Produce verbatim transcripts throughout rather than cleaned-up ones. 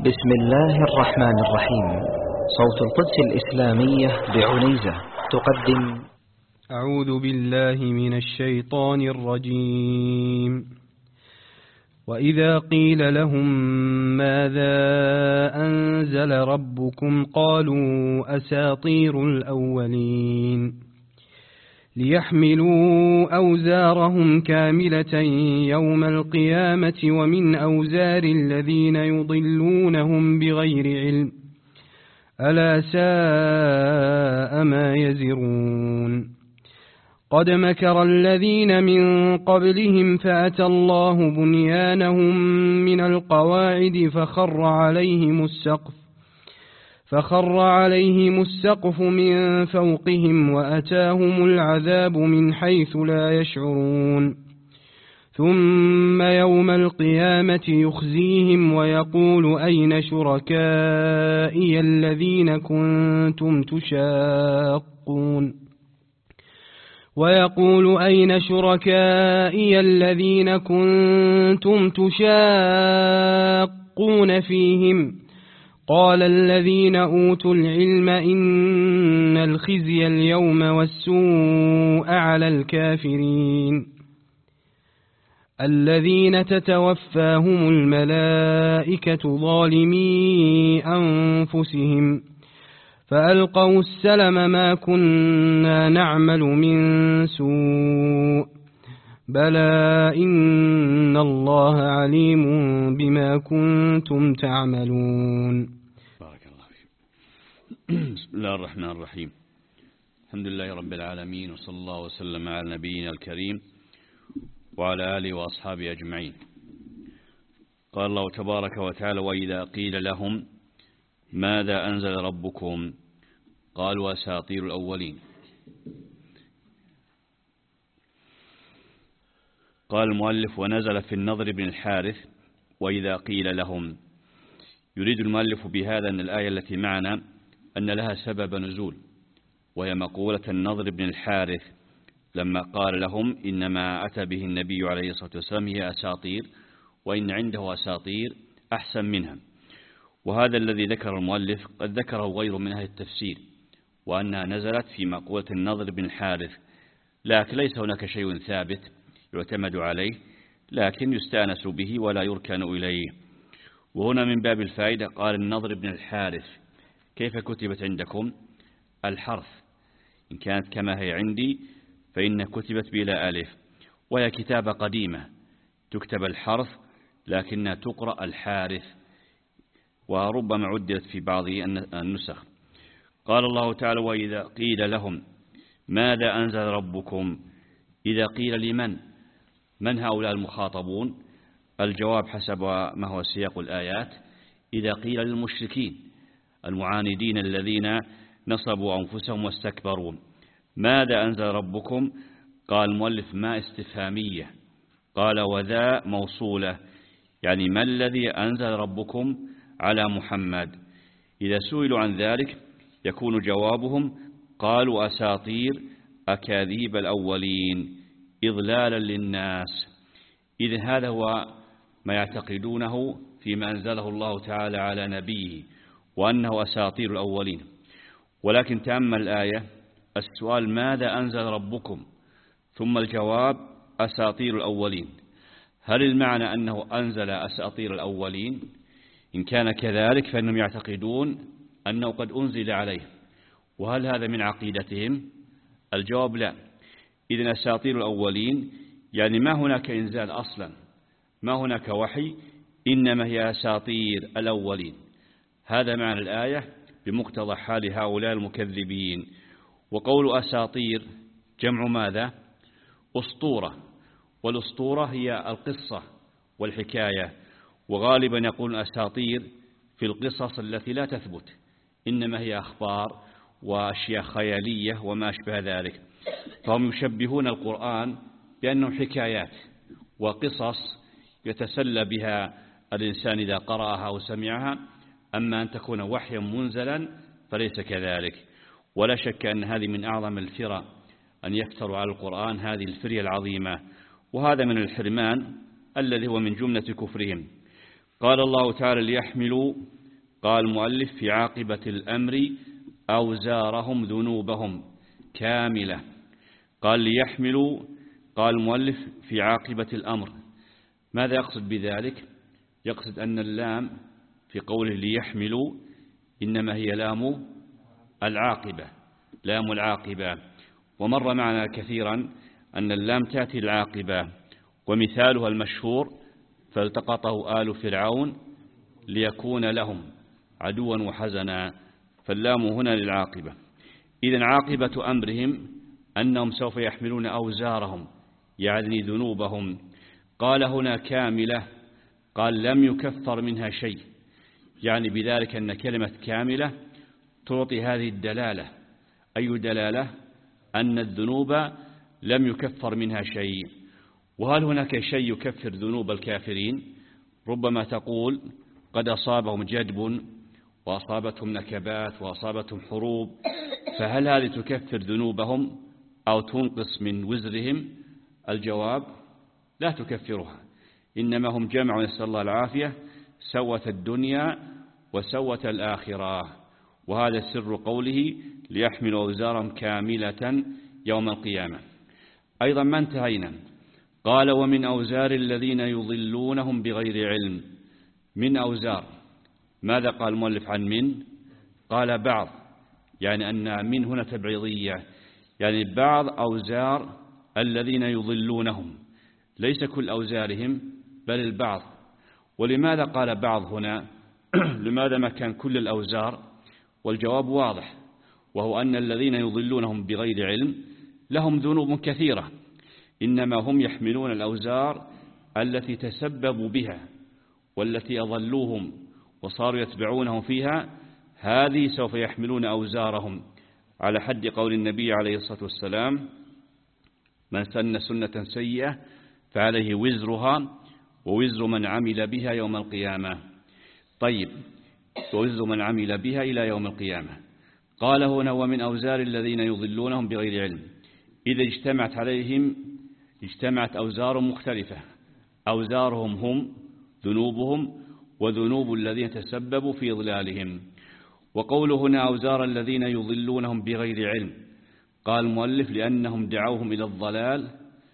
بسم الله الرحمن الرحيم. صوت القدس الإسلامية بعنيزة تقدم أعوذ بالله من الشيطان الرجيم. وإذا قيل لهم ماذا أنزل ربكم قالوا أساطير الأولين ليحملوا أوزارهم كاملة يوم القيامة ومن أوزار الذين يضلونهم بغير علم ألا ساء ما يزرون. قد مكر الذين من قبلهم فأتى الله بنيانهم من القواعد فخر عليهم السقف فخر عليهم السقف من فوقهم وأتاهم العذاب من حيث لا يشعرون. ثم يوم القيامة يخزيهم ويقول أين شركائي الذين كنتم تشاقون ويقول أين شركائي الذين كنتم تشاقون فيهم قال الذين أوتوا العلم إن الخزي اليوم والسوء على الكافرين الذين تتوفاهم الملائكة ظالمي أنفسهم فألقوا السلم ما كنا نعمل من سوء بلى إن الله عليم بما كنتم تعملون. بارك الله فيك. بسم الله الرحمن الرحيم. الحمد لله رب العالمين وصلى الله وسلم على نبينا الكريم وعلى آله وأصحابه أجمعين. قال الله تبارك وتعالى وإذا قيل لهم ماذا أنزل ربكم قالوا أساطير الأولين. قال المؤلف ونزل في النضر بن الحارث وإذا قيل لهم. يريد المؤلف بهذا أن الآية التي معنا أن لها سبب نزول، وهي مقولة النضر بن الحارث لما قال لهم إنما أتى به النبي عليه الصلاة والسلام هي أساطير وإن عنده أساطير أحسن منها. وهذا الذي ذكر المؤلف قد ذكره غير من أهل التفسير، وأنها نزلت في مقولة النضر بن الحارث، لكن ليس هناك شيء ثابت يعتمد عليه، لكن يستأنس به ولا يركن إليه. وهنا من باب الفائدة قال النضر بن الحارث. كيف كتبت عندكم؟ الحرف إن كانت كما هي عندي فإن كتبت بلا ألف، وهي كتابة قديمة تكتب الحرف لكنها تقرأ الحارث، وربما عدلت في بعض النسخ. قال الله تعالى وإذا قيل لهم ماذا أنزل ربكم. إذا قيل لمن؟ من هؤلاء المخاطبون؟ الجواب حسب ما هو سياق الآيات إذا قيل للمشركين المعاندين الذين نصبوا أنفسهم واستكبروا. ماذا أنزل ربكم؟ قال المؤلف ما استفهامية، قال وذا موصولة، يعني ما الذي أنزل ربكم على محمد. إذا سئلوا عن ذلك يكون جوابهم قالوا أساطير أكاذيب الأولين إضلالا للناس. إذن هذا هو ما يعتقدونه فيما أنزله الله تعالى على نبيه، وأنه أساطير الأولين. ولكن تأمل الآية، السؤال ماذا أنزل ربكم، ثم الجواب أساطير الأولين. هل المعنى أنه أنزل أساطير الأولين؟ إن كان كذلك فإنهم يعتقدون أنه قد أنزل عليه، وهل هذا من عقيدتهم؟ الجواب لا. إذن أساطير الأولين يعني ما هناك إنزال أصلا، ما هناك وحي، إنما هي أساطير الأولين. هذا معنى الآية بمقتضى حال هؤلاء المكذبين. وقول أساطير جمع ماذا؟ أسطورة، والأسطورة هي القصة والحكاية، وغالبا يقول أساطير في القصص التي لا تثبت، إنما هي أخبار وأشياء خيالية وما أشبه ذلك. فهم يشبهون القرآن بأنه حكايات وقصص يتسلى بها الإنسان إذا قرأها وسمعها، أما أن تكون وحيا منزلا فليس كذلك. ولا شك أن هذه من أعظم الفرى أن يفتروا على القرآن، هذه الفرية العظيمة، وهذا من الحرمان الذي هو من جملة كفرهم. قال الله تعالى ليحملوا، قال المؤلف في عاقبة الأمر أوزارهم ذنوبهم كاملة. قال ليحملوا، قال المؤلف في عاقبة الأمر. ماذا يقصد بذلك؟ يقصد أن اللام في قوله ليحملوا إنما هي لام العاقبة، لام العاقبة. ومر معنا كثيرا أن اللام تأتي العاقبة، ومثالها المشهور فالتقطه آل فرعون ليكون لهم عدوا وحزنا، فاللام هنا للعاقبة. إذن عاقبة أمرهم أنهم سوف يحملون أوزارهم يعني ذنوبهم. قال هنا كاملة، قال لم يكفر منها شيء، يعني بذلك أن كلمة كاملة تعطي هذه الدلالة. أي دلالة؟ أن الذنوب لم يكفر منها شيء. وهل هناك شيء يكفر ذنوب الكافرين؟ ربما تقول قد أصابهم جدب وأصابتهم نكبات وأصابتهم حروب، فهل هذه تكفر ذنوبهم أو تنقص من وزرهم؟ الجواب لا تكفرها، إنما هم جمع نسأل الله العافية سوت الدنيا وسوت الآخرة، وهذا سر قوله ليحملوا أوزارهم كاملة يوم القيامة. أيضا ما انتهينا، قال ومن أوزار الذين يضلونهم بغير علم. من أوزار، ماذا قال المؤلف عن من؟ قال بعض، يعني أن من هنا تبعيضية، يعني بعض أوزار الذين يضلونهم، ليس كل أوزارهم بل البعض. ولماذا قال بعض هنا؟ لماذا ما كان كل الأوزار؟ والجواب واضح، وهو أن الذين يضلونهم بغير علم لهم ذنوب كثيرة، إنما هم يحملون الأوزار التي تسببوا بها والتي أضلوهم وصاروا يتبعونهم فيها، هذه سوف يحملون أوزارهم، على حد قول النبي عليه الصلاة والسلام من سن سنة سيئة فعليه وزرها ووزر من عمل بها يوم القيامة. طيب، ووزر من عمل بها إلى يوم القيامة. قال هنا ومن أوزار الذين يضلونهم بغير علم. إذا اجتمعت عليهم اجتمعت أوزار مختلفة، أوزارهم هم ذنوبهم وذنوب الذين تسببوا في إضلالهم. وقوله هنا أوزار الذين يضلونهم بغير علم، قال المؤلف لأنهم دعوهم إلى الضلال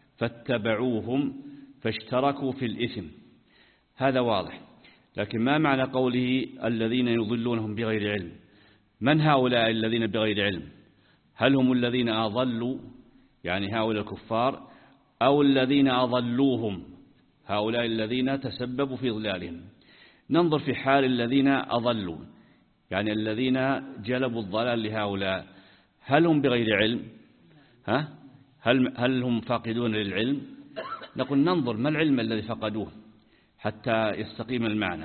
فاتبعوهم فاشتركوا في الإثم. هذا واضح، لكن ما معنى قوله الذين يضلونهم بغير علم؟ من هؤلاء الذين بغير علم؟ هل هم الذين أضلوا يعني هؤلاء الكفار، أو الذين أضلوهم هؤلاء الذين تسببوا في إضلالهم؟ ننظر في حال الذين أضلوا، يعني الذين جلبوا الضلال لهؤلاء، هل هم بغير علم؟ ها؟ هل, هل هم فاقدون للعلم؟ نقول ننظر ما العلم الذي فقدوه حتى يستقيم المعنى.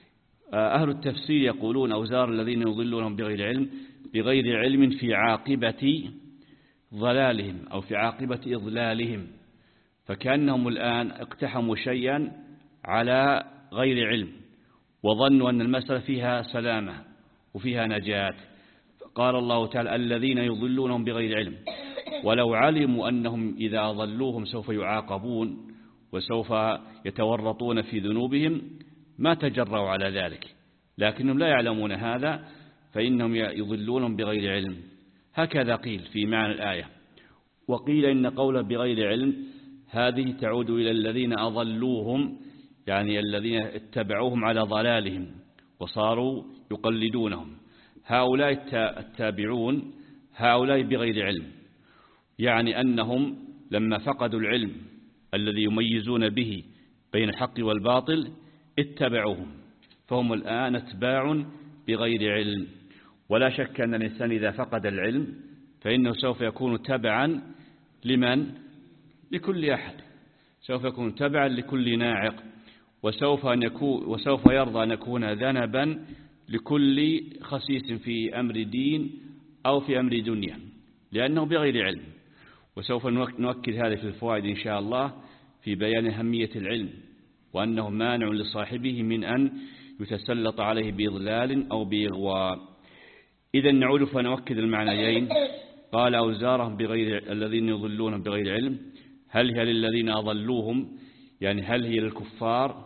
أهل التفسير يقولون أوزار الذين يضلونهم بغير علم بغير علم في عاقبة ضلالهم أو في عاقبة إضلالهم، فكأنهم الآن اقتحموا شيئا على غير علم وظنوا أن المسألة فيها سلامة وفيها نجاة. قال الله تعالى الذين يضلونهم بغير علم، ولو علموا أنهم إذا أضلوهم سوف يعاقبون وسوف يتورطون في ذنوبهم ما تجرؤوا على ذلك، لكنهم لا يعلمون هذا فإنهم يضلونهم بغير علم. هكذا قيل في معنى الآية. وقيل إن قول بغير علم هذه تعود إلى الذين أضلوهم، يعني الذين اتبعوهم على ضلالهم وصاروا يقلدونهم. هؤلاء التابعون هؤلاء بغير علم، يعني أنهم لما فقدوا العلم الذي يميزون به بين الحق والباطل اتبعوهم، فهم الآن اتباع بغير علم. ولا شك أن الإنسان إذا فقد العلم فإنه سوف يكون تبعا لمن؟ لكل أحد، سوف يكون تبعا لكل ناعق، وسوف, أن يكون وسوف يرضى أن يكون ذنبا لكل خسيس في أمر دين أو في أمر دنيا، لأنه بغير علم. وسوف نؤكد هذا في الفوائد إن شاء الله في بيان أهمية العلم، وأنه مانع لصاحبه من أن يتسلط عليه بإضلال أو بإغواء. إذا نعود فنؤكد المعنيين. قال أوزارهم بغير الذين يضلونهم بغير علم، هل هي للذين أضلوهم، يعني هل هي للكفار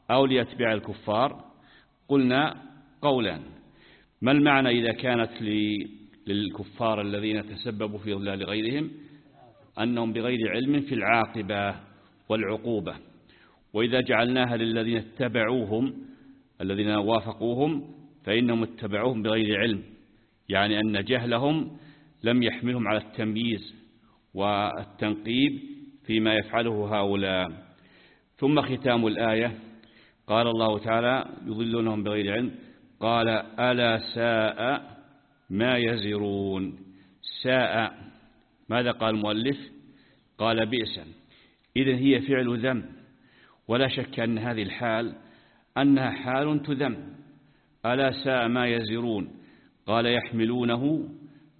أو لأتباع الكفار؟ قلنا قولان. ما المعنى إذا كانت للكفار الذين تسببوا في ضلال غيرهم؟ أنهم بغير علم في العاقبة والعقوبة. وإذا جعلناها للذين اتبعوهم الذين وافقوهم فإنهم اتبعوهم بغير علم، يعني أن جهلهم لم يحملهم على التمييز والتنقيب فيما يفعله هؤلاء. ثم ختام الآية قال الله تعالى يضلونهم بغير علم، قال ألا ساء ما يزرون. ساء، ماذا قال المؤلف؟ قال بئسا. إذن هي فعل ذم، ولا شك أن هذه الحال أنها حال تذم. ألا ساء ما يزرون، قال يحملونه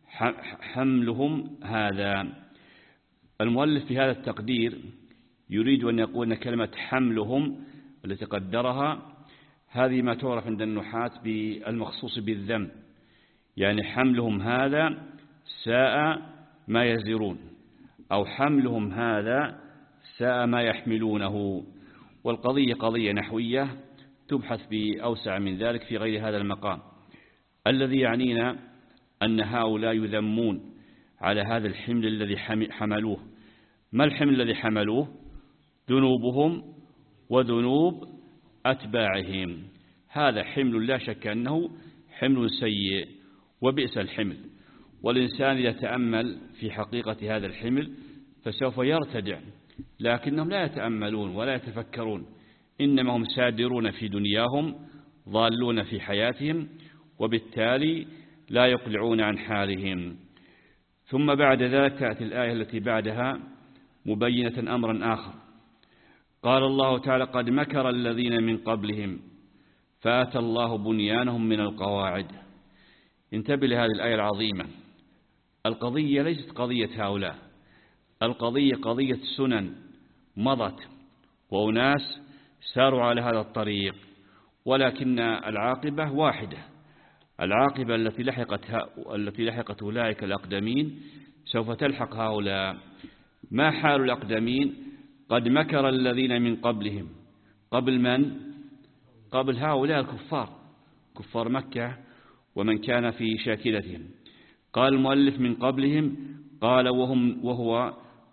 حملهم هذا. المؤلف في هذا التقدير يريد أن يقول أن كلمة حملهم التي قدرها هذه ما تعرف عند النحاة بالمخصوص بالذم، يعني حملهم هذا ساء ما يزرون، أو حملهم هذا ساء ما يحملونه. والقضية قضية نحوية تبحث بأوسع من ذلك في غير هذا المقام. الذي يعنينا أن هؤلاء يذمون على هذا الحمل الذي حملوه. ما الحمل الذي حملوه؟ ذنوبهم وذنوب أتباعهم. هذا حمل لا شك أنه حمل سيء وبئس الحمل. والإنسان يتأمل في حقيقة هذا الحمل فسوف يرتدع، لكنهم لا يتأملون ولا يتفكرون، إنما هم سادرون في دنياهم ضالون في حياتهم، وبالتالي لا يقلعون عن حالهم. ثم بعد ذلك تأتي الآية التي بعدها مبينة أمرا آخر. قال الله تعالى قد مكر الذين من قبلهم فأتى الله بنيانهم من القواعد. انتبه لهذه الآية العظيمة. القضية ليست قضية هؤلاء، القضية قضية سنن مضت وأناس ساروا على هذا الطريق، ولكن العاقبة واحدة. العاقبة التي لحقت التي لحقت أولئك الأقدمين سوف تلحق هؤلاء. ما حال الأقدمين؟ قد مكر الذين من قبلهم. قبل من؟ قبل هؤلاء الكفار، كفار مكة ومن كان في شاكلتهم. قال المؤلف من قبلهم، قال وهم وهو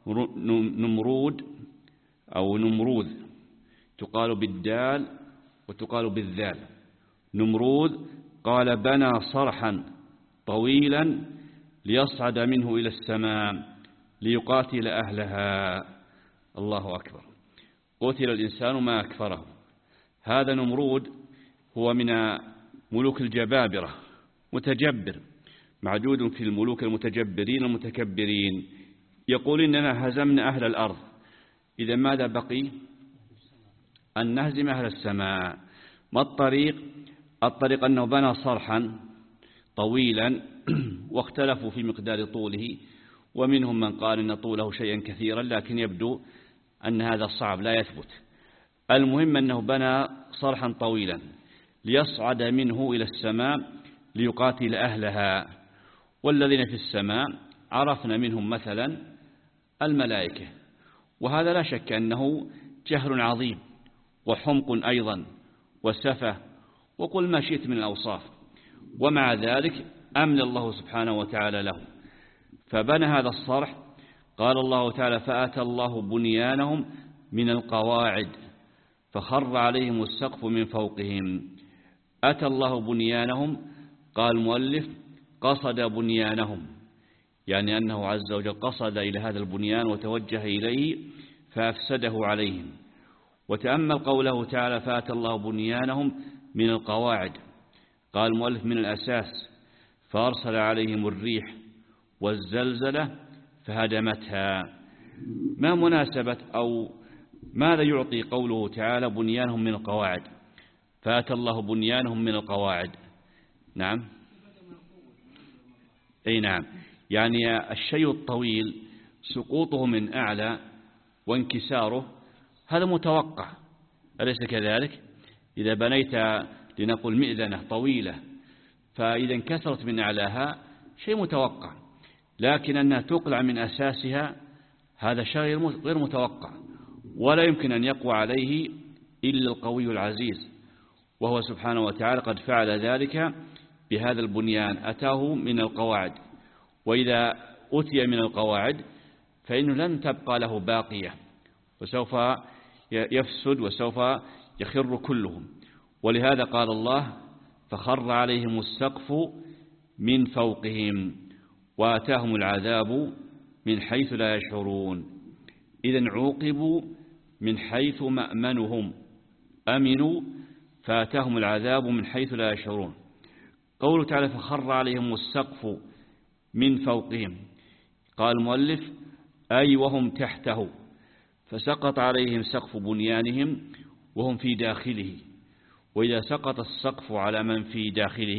نمرود أو نمروذ، تقال بالدال وتقال بالذال. نمروذ قال بنى صرحا طويلا ليصعد منه إلى السماء ليقاتل أهلها. الله أكبر. قتل الإنسان ما أكفره. هذا نمرود هو من ملوك الجبابرة، متجبر، معدود في الملوك المتجبرين المتكبرين. يقول إننا هزمنا أهل الأرض، إذا ماذا بقي؟ أن نهزم أهل السماء. ما الطريق؟ الطريق أنه بنى صرحا طويلا واختلفوا في مقدار طوله، ومنهم من قال إن طوله شيئا كثيرا، لكن يبدو أن هذا صعب لا يثبت. المهم أنه بنى صرحا طويلا ليصعد منه إلى السماء ليقاتل أهلها. والذين في السماء عرفنا منهم مثلا الملائكة، وهذا لا شك أنه جهل عظيم وحمق أيضا وسفة وقل ما شئت من الأوصاف، ومع ذلك أمن الله سبحانه وتعالى له. فبنى هذا الصرح. قال الله تعالى فأتى الله بنيانهم من القواعد فخر عليهم السقف من فوقهم. أتى الله بنيانهم، قال المؤلف قصد بنيانهم، يعني أنه عز وجل قصد إلى هذا البنيان وتوجه إليه فأفسده عليهم. وتأمل قوله تعالى فأتى الله بنيانهم من القواعد، قال المؤلف من الأساس، فأرسل عليهم الريح والزلزلة فهدمتها. ما مناسبة أو ماذا يعطي قوله تعالى بنيانهم من القواعد؟ فأتى الله بنيانهم من القواعد. نعم أي نعم، يعني الشيء الطويل سقوطه من أعلى وانكساره هذا متوقع، أليس كذلك؟ إذا بنيت لنقل مئذنة طويلة فإذا انكسرت من أعلاها شيء متوقع، لكن أنها تقلع من أساسها هذا شيء غير متوقع، ولا يمكن أن يقوى عليه إلا القوي العزيز، وهو سبحانه وتعالى قد فعل ذلك بهذا البنيان، أتاه من القواعد، وإذا أتي من القواعد فإنه لن تبقى له باقية، وسوف يفسد وسوف يخر كلهم. ولهذا قال الله: فخر عليهم السقف من فوقهم وآتاهم العذاب من حيث لا يشعرون. إذن عوقبوا من حيث مأمنهم، أمنوا فآتاهم العذاب من حيث لا يشعرون. قوله تعالى: فخر عليهم السقف من فوقهم، قال المؤلف: أي وهم تحته، فسقط عليهم سقف بنيانهم وهم في داخله. وإذا سقط السقف على من في داخله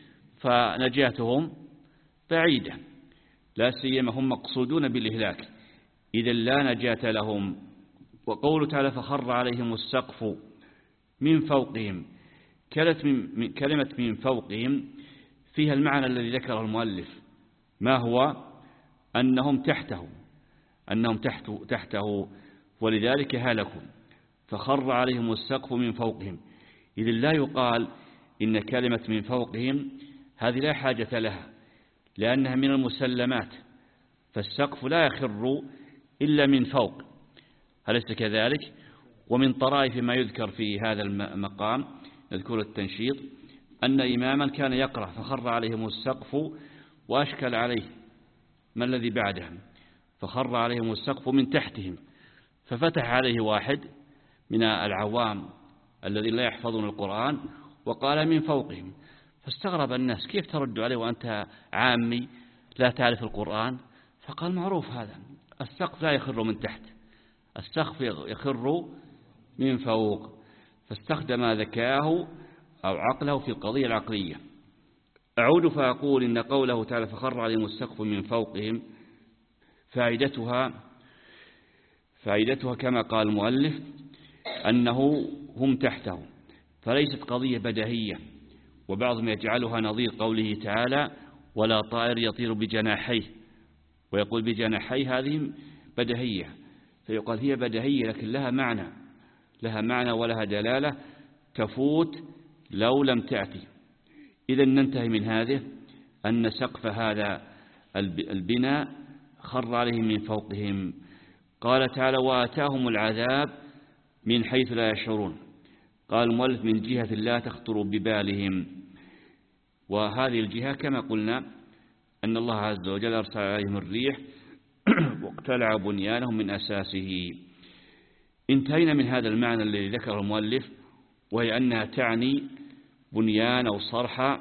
فنجاتهم بعيدة، لا سيما هم مقصودون بالإهلاك، إذا لا نجاة لهم. وقوله تعالى: فخر عليهم السقف من فوقهم، كلمة من فوقهم فيها المعنى الذي ذكره المؤلف، ما هو؟ أنهم تحته، أنهم تحته, تحته ولذلك هلكوا. فخر عليهم السقف من فوقهم، إذ لا يقال إن كلمة من فوقهم هذه لا حاجة لها، لأنها من المسلمات، فالسقف لا يخر إلا من فوق، أليس كذلك؟ ومن طرائف ما يذكر في هذا المقام نذكر التنشيط أن إماما كان يقرأ: فخر عليهم السقف، وأشكل عليه ما الذي بعدهم، فخر عليهم السقف من تحتهم، ففتح عليه واحد من العوام الذين لا يحفظون القرآن وقال: من فوقهم، فاستغرب الناس: كيف ترد عليه وأنت عامي لا تعرف القرآن؟ فقال: معروف هذا، السقف لا يخر من تحت، السقف يخر من فوق. فاستخدم ذكاءه أو عقله في القضية العقلية. أعود فأقول إن قوله تعالى: فخر عليهم السقف من فوقهم، فائدتها فائدتها كما قال المؤلف أنه هم تحته، فليست قضية بديهية. وبعضهم يجعلها نظير قوله تعالى: ولا طائر يطير بجناحيه، ويقول بجناحيه هذه بديهية، فيقال هي بديهية لكن لها معنى، لها معنى ولها دلالة تفوت لو لم تأتي. إذا ننتهي من هذه أن سقف هذا البناء خر عليهم من فوقهم. قال تعالى: وآتاهم العذاب من حيث لا يشعرون. قال المؤلف: من جهة لا تخطر ببالهم. وهذه الجهة كما قلنا أن الله عز وجل أرسل عليهم الريح واقتلع بنيانهم من أساسه. انتهينا من هذا المعنى الذي ذكره المؤلف، وهي أنها تعني بنيان أو صرح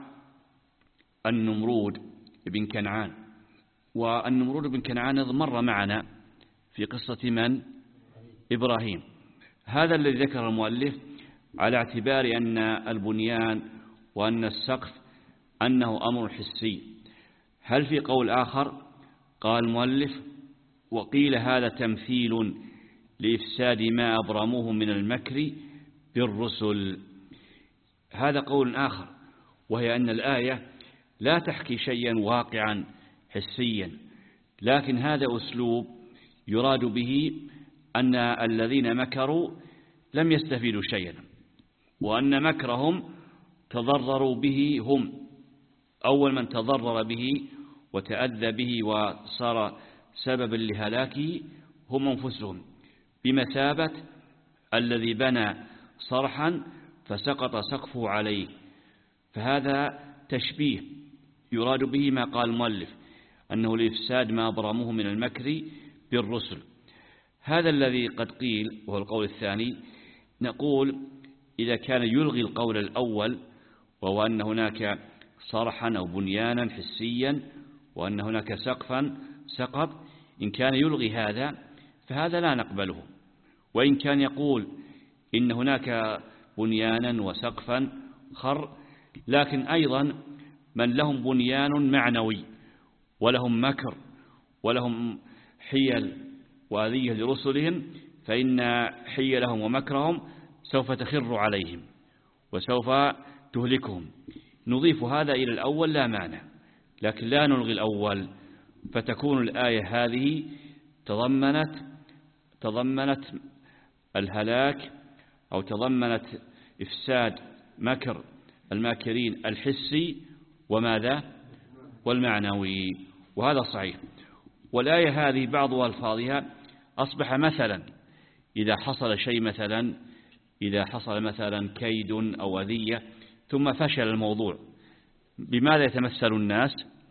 النمرود بن كنعان. والنمرود بن كنعان مر معنا في قصة من؟ إبراهيم. هذا الذي ذكر المؤلف على اعتبار أن البنيان وأن السقف أنه أمر حسي. هل في قول آخر؟ قال المؤلف: وقيل هذا تمثيل لإفساد ما أبرموه من المكر بالرسل. هذا قول آخر، وهي أن الآية لا تحكي شيئا واقعا حسيا، لكن هذا أسلوب يراد به أن الذين مكروا لم يستفيدوا شيئا، وأن مكرهم تضرروا به هم. أول من تضرر به وتأذى به وصار سببا لهلاكه هم أنفسهم، بمثابة الذي بنى صرحا فسقط سقفه عليه. فهذا تشبيه يراد به ما قال المؤلف أنه لإفساد ما أبرموه من المكر بالرسل. هذا الذي قد قيل وهو القول الثاني. نقول إذا كان يلغي القول الأول وهو أن هناك صرحا أو بنيانا حسيا وأن هناك سقفا سقف، إن كان يلغي هذا فهذا لا نقبله. وإن كان يقول إن هناك بنيانا وسقفا خر، لكن أيضا من لهم بنيان معنوي ولهم مكر ولهم حيل وأذية لرسلهم، فإن حيلهم ومكرهم سوف تخر عليهم وسوف تهلكهم. نضيف هذا إلى الأول لا مانع، لكن لا نلغي الأول، فتكون الآية هذه تضمنت تضمنت الهلاك أو تضمنت إفساد مكر الماكرين الحسي وماذا والمعنوي، وهذا صحيح. والآية هذه بعض ألفاظها أصبح مثلا إذا حصل شيء، مثلا إذا حصل مثلا كيد أو أذية ثم فشل الموضوع، بماذا يتمثل الناس؟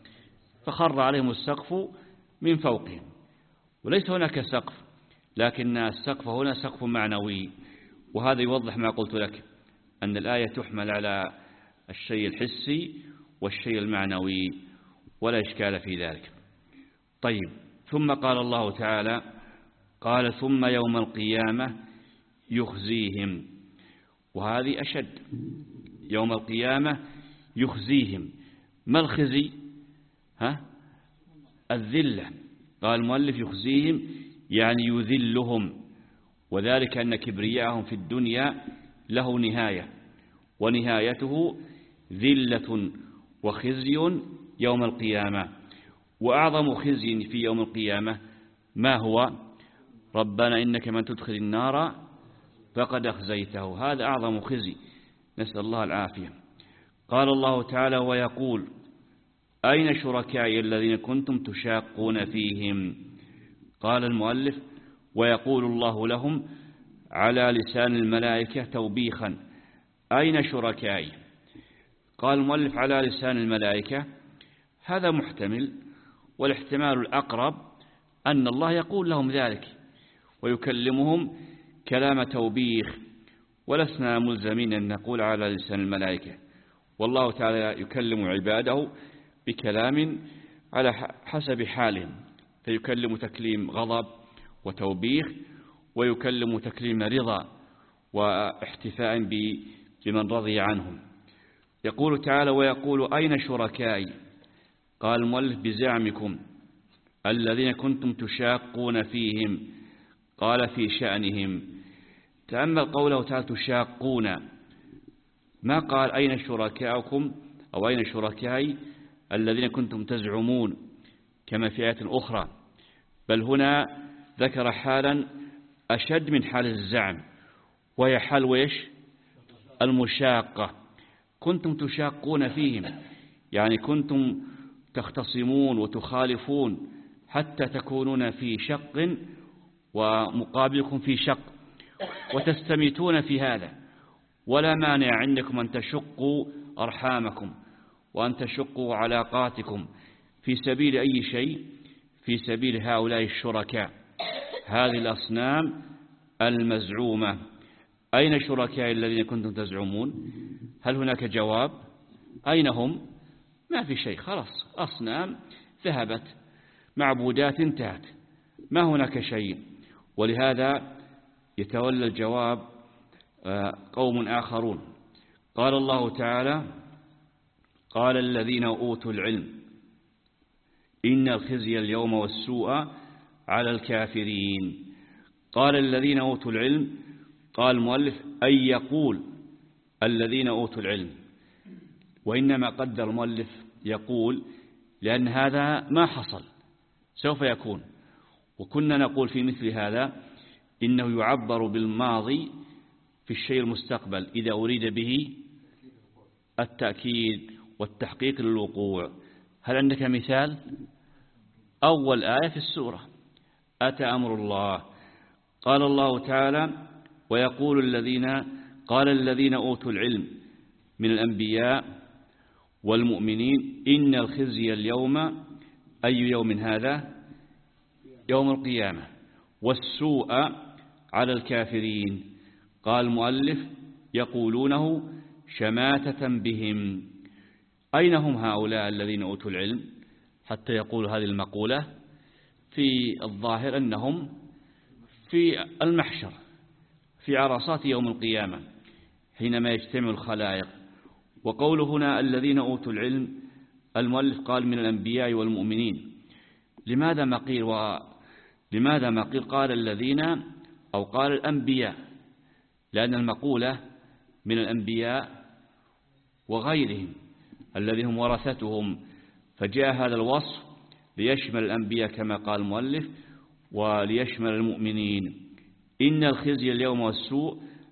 فخر عليهم السقف من فوقهم، وليس هناك سقف، لكن السقف هنا سقف معنوي. وهذا يوضح ما قلت لك، أن الآية تحمل على الشيء الحسي والشيء المعنوي، ولا إشكال في ذلك. طيب، ثم قال الله تعالى: قال ثم يوم القيامة يخزيهم. وهذه أشد، يوم القيامة يخزيهم. ما الخزي؟ ها؟ الذلة. قال المؤلف يخزيهم يعني يذلهم، وذلك أن كبرياءهم في الدنيا له نهاية، ونهايته ذلة وخزي يوم القيامة. وأعظم خزي في يوم القيامة ما هو؟ ربنا إنك من تدخل النار فقد أخزيته. هذا أعظم خزي، نسأل الله العافية. قال الله تعالى: ويقول أين شركائي الذين كنتم تشاقون فيهم؟ قال المؤلف: ويقول الله لهم على لسان الملائكة توبيخا. أين شركائي؟ قال المؤلف على لسان الملائكة، هذا محتمل، والاحتمال الأقرب أن الله يقول لهم ذلك ويكلمهم كلام توبيخ، ولسنا ملزمين أن نقول على لسان الملائكة، والله تعالى يكلم عباده بكلام على حسب حالهم، فيكلم تكليم غضب وتوبيخ، ويكلم تكليم رضا واحتفاء بمن رضي عنهم. يقول تعالى: ويقول أين شركائي؟ قال المؤلف: بزعمكم الذين كنتم تشاقون فيهم. قال: في شأنهم. تأمل قوله تعالى تشاقون، ما قال أين شركاؤكم أو أين شركائي الذين كنتم تزعمون كما في آية أخرى، بل هنا ذكر حالا أشد من حال الزعم، وهي حال ويش؟ المشاقة. كنتم تشاقون فيهم، يعني كنتم تختصمون وتخالفون حتى تكونون في شق ومقابلكم في شق، وتستميتون في هذا، ولا مانع عندكم أن تشقوا أرحامكم وأن تشقوا علاقاتكم في سبيل أي شيء، في سبيل هؤلاء الشركاء، هذه الأصنام المزعومة. أين شركاء الذين كنتم تزعمون؟ هل هناك جواب؟ أين هم؟ ما في شيء، خلاص، أصنام ذهبت، معبودات انتهت، ما هناك شيء. ولهذا يتولى الجواب قوم آخرون. قال الله تعالى: قال الذين أوتوا العلم إن الخزي اليوم والسوء على الكافرين. قال الذين أوتوا العلم، قال المؤلف: أن يقول الذين أوتوا العلم، وإنما قدر المؤلف يقول لأن هذا ما حصل، سوف يكون. وكنا نقول في مثل هذا إنه يعبر بالماضي في الشيء المستقبل إذا أريد به التأكيد والتحقيق للوقوع. هل عندك مثال؟ أول آية في السورة: أتى أمر الله. قال الله تعالى: ويقول الذين قال الذين أوتوا العلم من الأنبياء والمؤمنين إن الخزي اليوم، أي يوم هذا؟ يوم القيامة، والسوء على الكافرين. قال المؤلف: يقولونه شماتة بهم. أين هم هؤلاء الذين أوتوا العلم حتى يقول هذه المقولة؟ في الظاهر أنهم في المحشر، في عرصات يوم القيامة حينما يجتمع الخلائق. وقوله هنا الذين أوتوا العلم، المؤلف قال من الأنبياء والمؤمنين. لماذا ما قيل ولماذا ما قيل قال الذين أو قال الأنبياء؟ لأن المقولة من الأنبياء وغيرهم الذين هم ورثتهم، فجاء هذا الوصف ليشمل الأنبياء كما قال المؤلف وليشمل المؤمنين. إن الخزي اليوم والسوء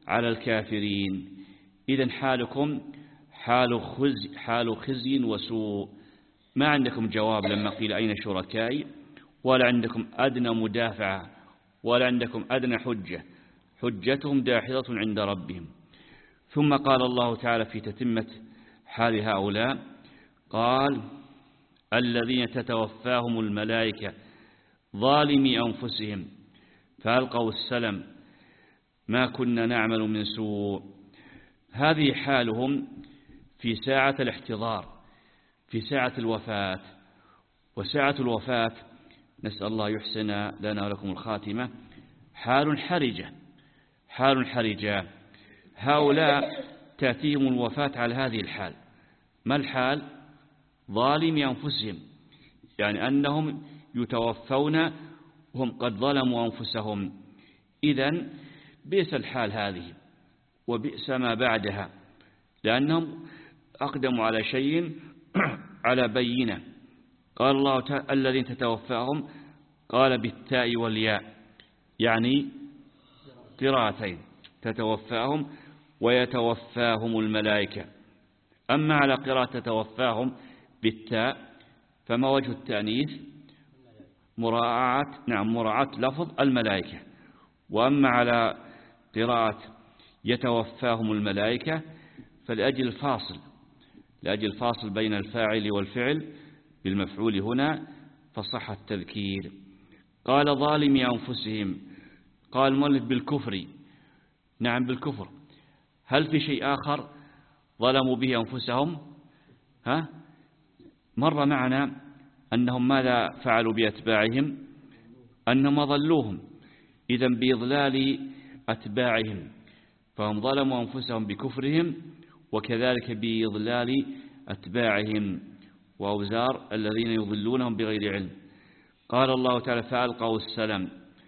على الكافرين. إذن حالكم حال خزي, حال خزي وسوء. ما عندكم جواب لما قيل أين شركائي، ولا عندكم أدنى مدافعة، ولا عندكم أدنى حجة، حجتهم داحضة عند ربهم. ثم قال الله تعالى في تتمة حال هؤلاء، قال الذين تتوفاهم الملائكة ظالمي أنفسهم فألقوا السلم ما كنا نعمل من سوء. هذه حالهم في ساعة الاحتضار، في ساعة الوفاة. وساعة الوفاة نسأل الله يحسن لنا ولكم الخاتمة، حال حرجة، حال حرجة. هؤلاء تأتيهم الوفاة على هذه الحال. ما الحال؟ ظالمي أنفسهم، يعني أنهم يتوفون وهم قد ظلموا أنفسهم. إذن بئس الحال هذه وبئس ما بعدها، لأنهم أقدموا على شيء على بينة. قال الله تعالى الذين تتوفاهم، قال بالتاء والياء، يعني قراءتين، تتوفاهم ويتوفاهم الملائكة. أما على قراءة تتوفاهم بالتاء فما وجه التأنيث؟ مراعاة، نعم مراعاة لفظ الملائكة. وأما على قراءة يتوفاهم الملائكة فلأجل الفاصل، لأجل الفاصل بين الفاعل والفعل بالمفعول هنا فصح التذكير. قال ظالمي أنفسهم، قال المؤلف بالكفر، نعم بالكفر. هل في شيء آخر ظلموا به أنفسهم؟ ها؟ مر معنا أنهم ماذا فعلوا بأتباعهم؟ أنهم أضلوهم، إذن بإضلال أتباعهم، فهم ظلموا أنفسهم بكفرهم وكذلك بإضلال أتباعهم وأوزار الذين يضلونهم بغير علم. قال الله تعالى فألقوا السلم.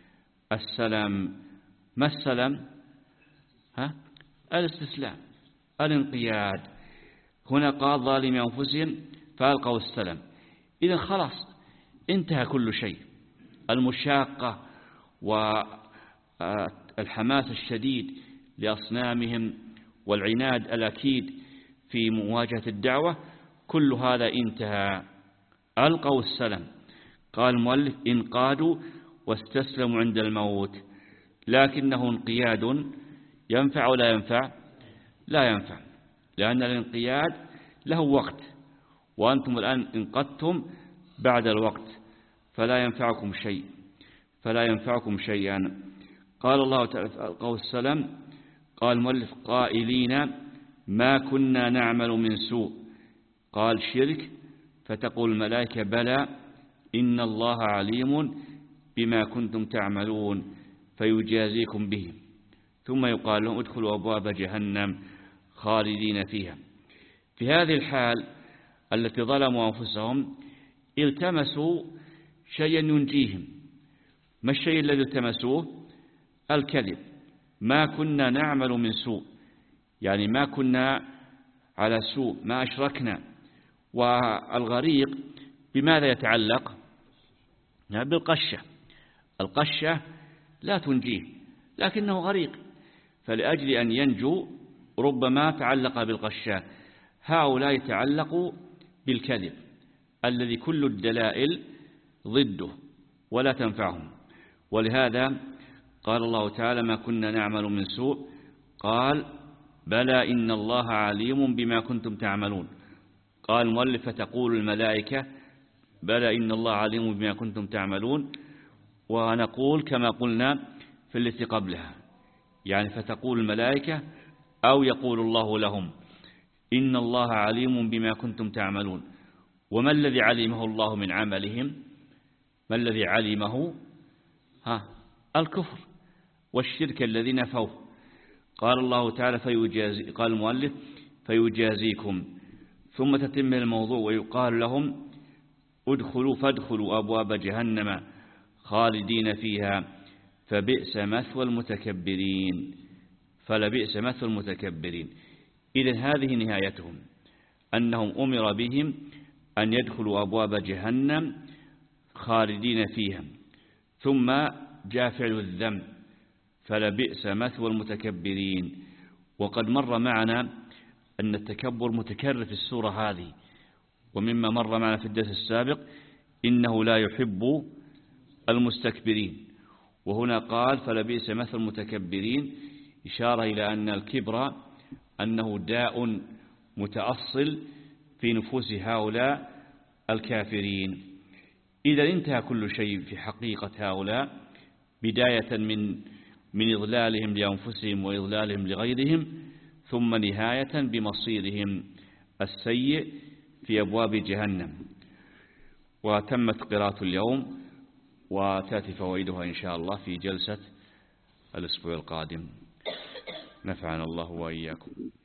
السلام ما السلام؟ ها؟ الاستسلام، الانقياد. هنا قال ظالمي أنفسهم فألقوا السلم. إذن خلاص انتهى كل شيء. المشاقة والحماس الشديد لأصنامهم والعناد الأكيد في مواجهة الدعوة، كل هذا انتهى. ألقوا السلم. قال المؤلف انقادوا واستسلموا عند الموت. لكنه انقياد ينفع ولا ينفع؟ لا ينفع، لأن الانقياد له وقت، وأنتم الآن انقدتم بعد الوقت، فلا ينفعكم شيء، فلا ينفعكم شيئا. قال الله تعالى ألقوا السلم. قال المؤلف قائلين ما كنا نعمل من سوء. قال شرك، فتقول الملائكة بلى إن الله عليم بما كنتم تعملون فيجازيكم به. ثم يقال لهم ادخلوا أبواب جهنم خالدين فيها. في هذه الحال التي ظلموا أنفسهم التمسوا شيئا ينجيهم. ما الشيء الذي التمسوه؟ الكذب. ما كنا نعمل من سوء، يعني ما كنا على سوء، ما أشركنا. والغريق بماذا يتعلق؟ بالقشة. القشة لا تنجيه لكنه غريق، فلأجل أن ينجو ربما تعلق بالقشة. هؤلاء تعلقوا بالكذب الذي كل الدلائل ضده ولا تنفعهم. ولهذا قال الله تعالى ما كنا نعمل من سوء. قال بلى إن الله عليم بما كنتم تعملون. قال المؤلف فتقول الملائكة بلى إن الله عليم بما كنتم تعملون. ونقول كما قلنا في التي قبلها، يعني فتقول الملائكة أو يقول الله لهم إن الله عليم بما كنتم تعملون. وما الذي علمه الله من عملهم؟ ما الذي علمه؟ ها الكفر والشرك الذي نفوه. قال الله تعالى فيجازي، قال المؤلف فيجازيكم. ثم تتم الموضوع ويقال لهم ادخلوا فادخلوا أبواب جهنم خالدين فيها فبئس مثوى المتكبرين. فلبئس مثوى المتكبرين. إذن هذه نهايتهم، أنهم أمر بهم أن يدخلوا أبواب جهنم خالدين فيها. ثم جاء فعل الذنب فلبئس مثوى المتكبرين. وقد مر معنا أن التكبر متكرر في السورة هذه، ومما مر معنا في الدرس السابق إنه لا يحب المستكبرين، وهنا قال فلبئس مثل المتكبرين، إشارة إلى أن الكبر أنه داء متأصل في نفوس هؤلاء الكافرين. إذا انتهى كل شيء في حقيقة هؤلاء، بداية من من إضلالهم لأنفسهم وإضلالهم لغيرهم، ثم نهاية بمصيرهم السيء في أبواب جهنم. وتمت قراءة اليوم، وتأتي فوائدها إن شاء الله في جلسة الأسبوع القادم. نفعنا الله وإياكم.